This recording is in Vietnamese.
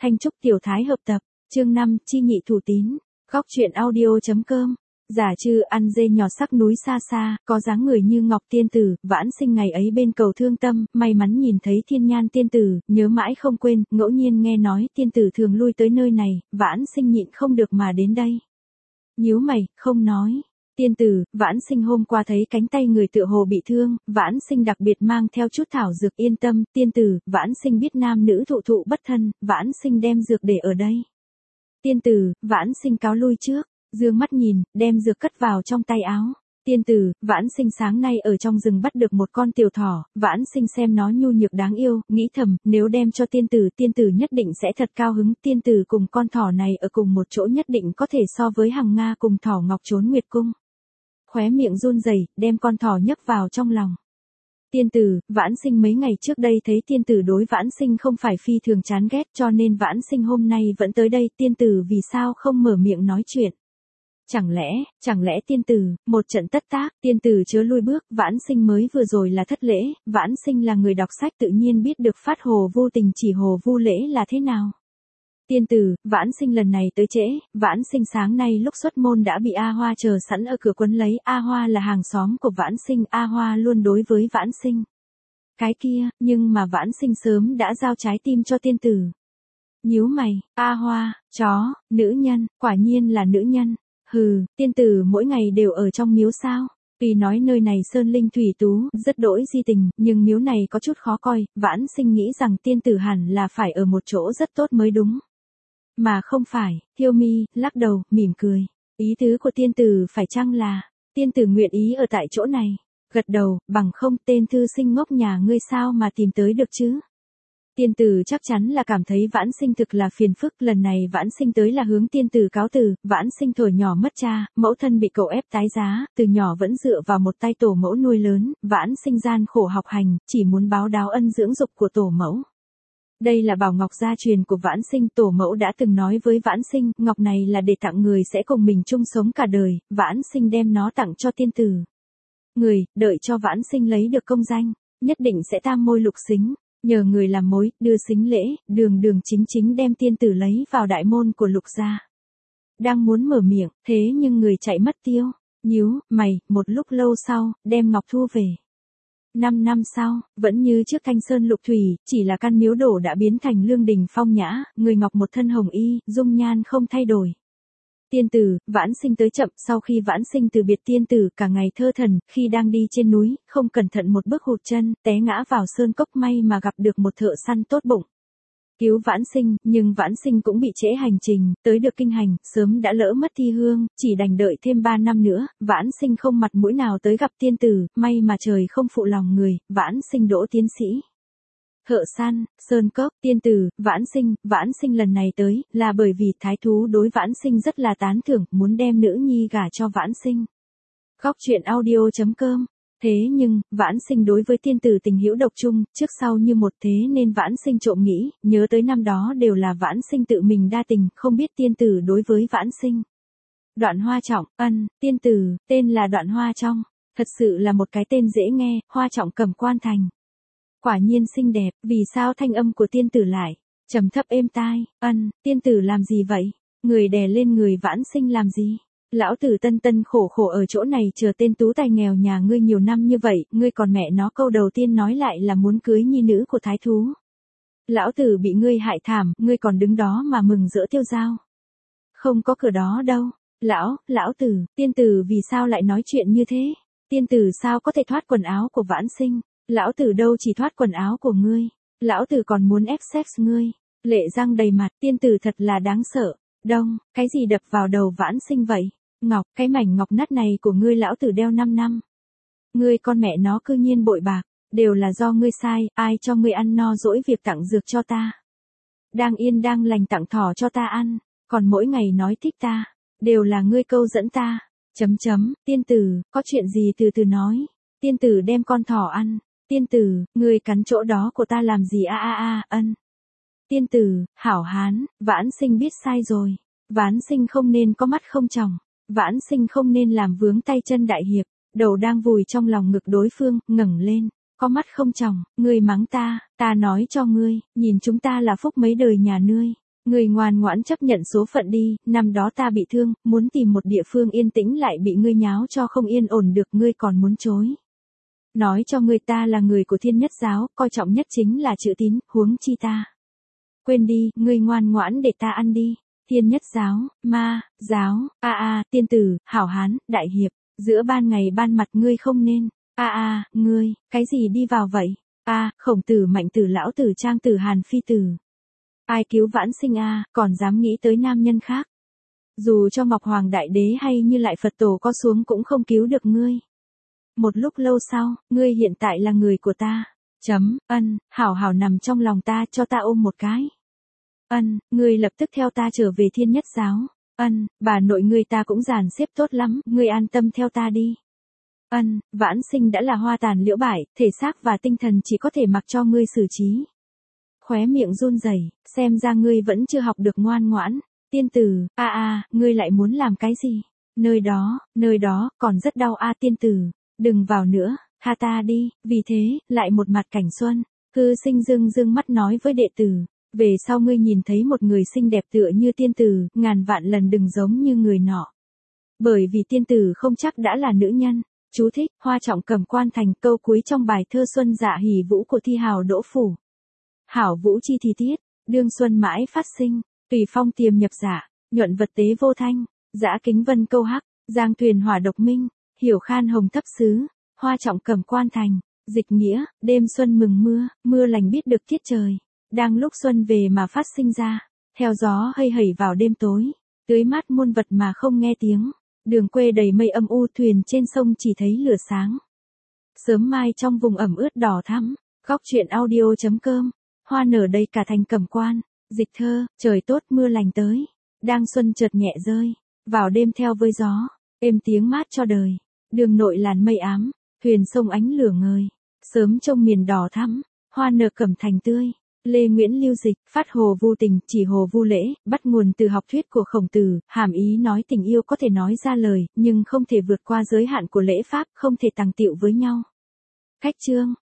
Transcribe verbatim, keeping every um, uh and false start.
Thanh Trúc Tiểu Thái hợp tập, chương năm, Chi Nhị Thủ Tín, góc truyện audio.com. Giả trư ăn dê nhỏ sắc núi xa xa, có dáng người như ngọc tiên tử, vãn sinh ngày ấy bên cầu thương tâm, may mắn nhìn thấy thiên nhan tiên tử, nhớ mãi không quên, ngẫu nhiên nghe nói tiên tử thường lui tới nơi này, vãn sinh nhịn không được mà đến đây. Nhíu mày, không nói. Tiên tử, vãn sinh hôm qua thấy cánh tay người tựa hồ bị thương, vãn sinh đặc biệt mang theo chút thảo dược yên tâm, tiên tử, vãn sinh biết nam nữ thụ thụ bất thân, vãn sinh đem dược để ở đây. Tiên tử, vãn sinh cáo lui trước, dương mắt nhìn, đem dược cất vào trong tay áo. Tiên tử, vãn sinh sáng nay ở trong rừng bắt được một con tiểu thỏ, vãn sinh xem nó nhu nhược đáng yêu, nghĩ thầm, nếu đem cho tiên tử, tiên tử nhất định sẽ thật cao hứng, tiên tử cùng con thỏ này ở cùng một chỗ nhất định có thể so với Hằng Nga cùng thỏ ngọc trốn nguyệt cung. Khóe miệng run rẩy, đem con thỏ nhấc vào trong lòng. Tiên tử, vãn sinh mấy ngày trước đây thấy tiên tử đối vãn sinh không phải phi thường chán ghét cho nên vãn sinh hôm nay vẫn tới đây, tiên tử vì sao không mở miệng nói chuyện. Chẳng lẽ, chẳng lẽ tiên tử, một trận tất tác, tiên tử chớ lui bước, vãn sinh mới vừa rồi là thất lễ, vãn sinh là người đọc sách tự nhiên biết được phát hồ vô tình chỉ hồ vô lễ là thế nào. Tiên tử, vãn sinh lần này tới trễ, vãn sinh sáng nay lúc xuất môn đã bị A Hoa chờ sẵn ở cửa quấn lấy, A Hoa là hàng xóm của vãn sinh, A Hoa luôn đối với vãn sinh. Cái kia, nhưng mà vãn sinh sớm đã giao trái tim cho tiên tử. Nhíu mày, A Hoa, chó, nữ nhân, quả nhiên là nữ nhân. Hừ, tiên tử mỗi ngày đều ở trong miếu sao? Vì nói nơi này sơn linh thủy tú, rất đỗi di tình, nhưng miếu này có chút khó coi, vãn sinh nghĩ rằng tiên tử hẳn là phải ở một chỗ rất tốt mới đúng. Mà không phải, Thiêu Mi, lắc đầu, mỉm cười. Ý tứ của tiên tử phải chăng là, tiên tử nguyện ý ở tại chỗ này? Gật đầu, bằng không tên thư sinh ngốc nhà ngươi sao mà tìm tới được chứ? Tiên tử chắc chắn là cảm thấy vãn sinh thực là phiền phức, lần này vãn sinh tới là hướng tiên tử cáo từ, vãn sinh thổi nhỏ mất cha, mẫu thân bị cậu ép tái giá, từ nhỏ vẫn dựa vào một tay tổ mẫu nuôi lớn, vãn sinh gian khổ học hành, chỉ muốn báo đáo ân dưỡng dục của tổ mẫu. Đây là bảo ngọc gia truyền của vãn sinh, tổ mẫu đã từng nói với vãn sinh, ngọc này là để tặng người sẽ cùng mình chung sống cả đời, vãn sinh đem nó tặng cho tiên tử. Người, đợi cho vãn sinh lấy được công danh, nhất định sẽ tam môi lục xính. Nhờ người làm mối, đưa xính lễ, đường đường chính chính đem tiên tử lấy vào đại môn của lục gia. Đang muốn mở miệng, thế nhưng người chạy mất tiêu, nhíu, mày, một lúc lâu sau, đem ngọc thu về. Năm năm sau, vẫn như trước Thanh Sơn Lục Thủy, chỉ là căn miếu đổ đã biến thành lương đình phong nhã, người ngọc một thân hồng y, dung nhan không thay đổi. Tiên tử, vãn sinh tới chậm, sau khi vãn sinh từ biệt tiên tử cả ngày thơ thần, khi đang đi trên núi, không cẩn thận một bước hụt chân, té ngã vào sơn cốc, may mà gặp được một thợ săn tốt bụng. Cứu vãn sinh, nhưng vãn sinh cũng bị trễ hành trình, tới được kinh hành, sớm đã lỡ mất thi hương, chỉ đành đợi thêm ba năm nữa, vãn sinh không mặt mũi nào tới gặp tiên tử, may mà trời không phụ lòng người, vãn sinh đỗ tiến sĩ. Thợ săn, sơn cốc, tiên tử, vãn sinh, vãn sinh lần này tới, là bởi vì thái thú đối vãn sinh rất là tán thưởng, muốn đem nữ nhi gả cho vãn sinh. Góc truyện audio.com. Thế nhưng, vãn sinh đối với tiên tử tình hữu độc chung, trước sau như một, thế nên vãn sinh trộm nghĩ, nhớ tới năm đó đều là vãn sinh tự mình đa tình, không biết tiên tử đối với vãn sinh. Đoạn Hoa Trọng, ân, tiên tử, tên là Đoạn Hoa Trong, thật sự là một cái tên dễ nghe, Hoa Trọng cầm quan thành. Quả nhiên xinh đẹp, vì sao thanh âm của tiên tử lại trầm thấp êm tai, ân, tiên tử làm gì vậy? Người đè lên người vãn sinh làm gì? Lão tử tân tân khổ khổ ở chỗ này chờ tên tú tài nghèo nhà ngươi nhiều năm như vậy, ngươi còn mẹ nó câu đầu tiên nói lại là muốn cưới nhi nữ của thái thú. Lão tử bị ngươi hại thảm, ngươi còn đứng đó mà mừng rỡ tiêu dao. Không có cửa đó đâu. Lão, lão tử, tiên tử vì sao lại nói chuyện như thế? Tiên tử sao có thể thoát quần áo của vãn sinh? Lão tử đâu chỉ thoát quần áo của ngươi. Lão tử còn muốn ép sex ngươi. Lệ răng đầy mặt, tiên tử thật là đáng sợ. Đông, cái gì đập vào đầu vãn sinh vậy? Ngọc, cái mảnh ngọc nát này của ngươi lão tử đeo năm năm. Ngươi con mẹ nó cư nhiên bội bạc, đều là do ngươi sai, ai cho ngươi ăn no dỗi việc tặng dược cho ta. Đang yên đang lành tặng thỏ cho ta ăn, còn mỗi ngày nói thích ta, đều là ngươi câu dẫn ta. Chấm chấm, tiên tử, có chuyện gì từ từ nói. Tiên tử đem con thỏ ăn. Tiên tử, ngươi cắn chỗ đó của ta làm gì a a a, ân. Tiên tử, hảo hán, vãn sinh biết sai rồi. Vãn sinh không nên có mắt không tròng. Vãn sinh không nên làm vướng tay chân đại hiệp, đầu đang vùi trong lòng ngực đối phương, ngẩng lên, có mắt không tròng, ngươi mắng ta, ta nói cho ngươi, nhìn chúng ta là phúc mấy đời nhà ngươi, Ngươi ngoan ngoãn chấp nhận số phận đi, năm đó ta bị thương, muốn tìm một địa phương yên tĩnh lại bị ngươi nháo cho không yên ổn được, ngươi còn muốn chối. Nói cho ngươi ta là người của Thiên Nhất giáo, coi trọng nhất chính là chữ tín, huống chi ta. Quên đi, ngươi ngoan ngoãn để ta ăn đi. Thiên Nhất giáo, ma, giáo, a a, tiên tử, hảo hán, đại hiệp, giữa ban ngày ban mặt ngươi không nên, a a, ngươi, cái gì đi vào vậy? A, Khổng tử, Mạnh tử, Lão tử, Trang tử, Hàn Phi tử. Ai cứu vãn sinh a, còn dám nghĩ tới nam nhân khác. Dù cho Ngọc Hoàng Đại Đế hay Như Lại Phật Tổ có xuống cũng không cứu được ngươi. Một lúc lâu sau, ngươi hiện tại là người của ta. Chấm, ân, hảo hảo nằm trong lòng ta, cho ta ôm một cái. Ân, ngươi lập tức theo ta trở về Thiên Nhất giáo. Ân, bà nội ngươi ta cũng dàn xếp tốt lắm, ngươi an tâm theo ta đi. Ân, vãn sinh đã là hoa tàn liễu bại, thể xác và tinh thần chỉ có thể mặc cho ngươi xử trí. Khóe miệng run rẩy, xem ra ngươi vẫn chưa học được ngoan ngoãn. Tiên tử, a a, ngươi lại muốn làm cái gì? Nơi đó, nơi đó, còn rất đau a tiên tử. Đừng vào nữa, tha ta đi, vì thế, lại một mặt cảnh xuân. Cư sinh dương dương mắt nói với đệ tử. Về sau ngươi nhìn thấy một người xinh đẹp tựa như tiên tử, ngàn vạn lần đừng giống như người nọ. Bởi vì tiên tử không chắc đã là nữ nhân. Chú thích, Hoa Trọng Cầm Quan Thành, câu cuối trong bài thơ Xuân Dạ Hỉ Vũ của thi hào Đỗ Phủ. Hảo vũ chi thì tiết, đương xuân mãi phát sinh, tùy phong tiềm nhập giả, nhuận vật tế vô thanh, dã kính vân câu hắc, giang thuyền hỏa độc minh, hiểu khan hồng thấp xứ, Hoa Trọng Cầm Quan Thành, dịch nghĩa, đêm xuân mừng mưa, mưa lành biết được tiết trời, đang lúc xuân về mà phát sinh ra, theo gió hây hẩy vào đêm tối, tưới mát muôn vật mà không nghe tiếng, đường quê đầy mây âm u, thuyền trên sông chỉ thấy lửa sáng. Sớm mai trong vùng ẩm ướt đỏ thắm, góc truyện audio chấm com. Hoa nở đầy cả thành Cẩm Quan, dịch thơ, trời tốt mưa lành tới, đang xuân chợt nhẹ rơi, vào đêm theo với gió, êm tiếng mát cho đời, đường nội làn mây ám, thuyền sông ánh lửa ngời, sớm trông miền đỏ thắm, hoa nở Cẩm Thành tươi. Lê Nguyễn lưu dịch, phát hồ vu tình, chỉ hồ vu lễ, bắt nguồn từ học thuyết của Khổng Tử, hàm ý nói tình yêu có thể nói ra lời, nhưng không thể vượt qua giới hạn của lễ pháp, không thể tàng tiệu với nhau. Khách chương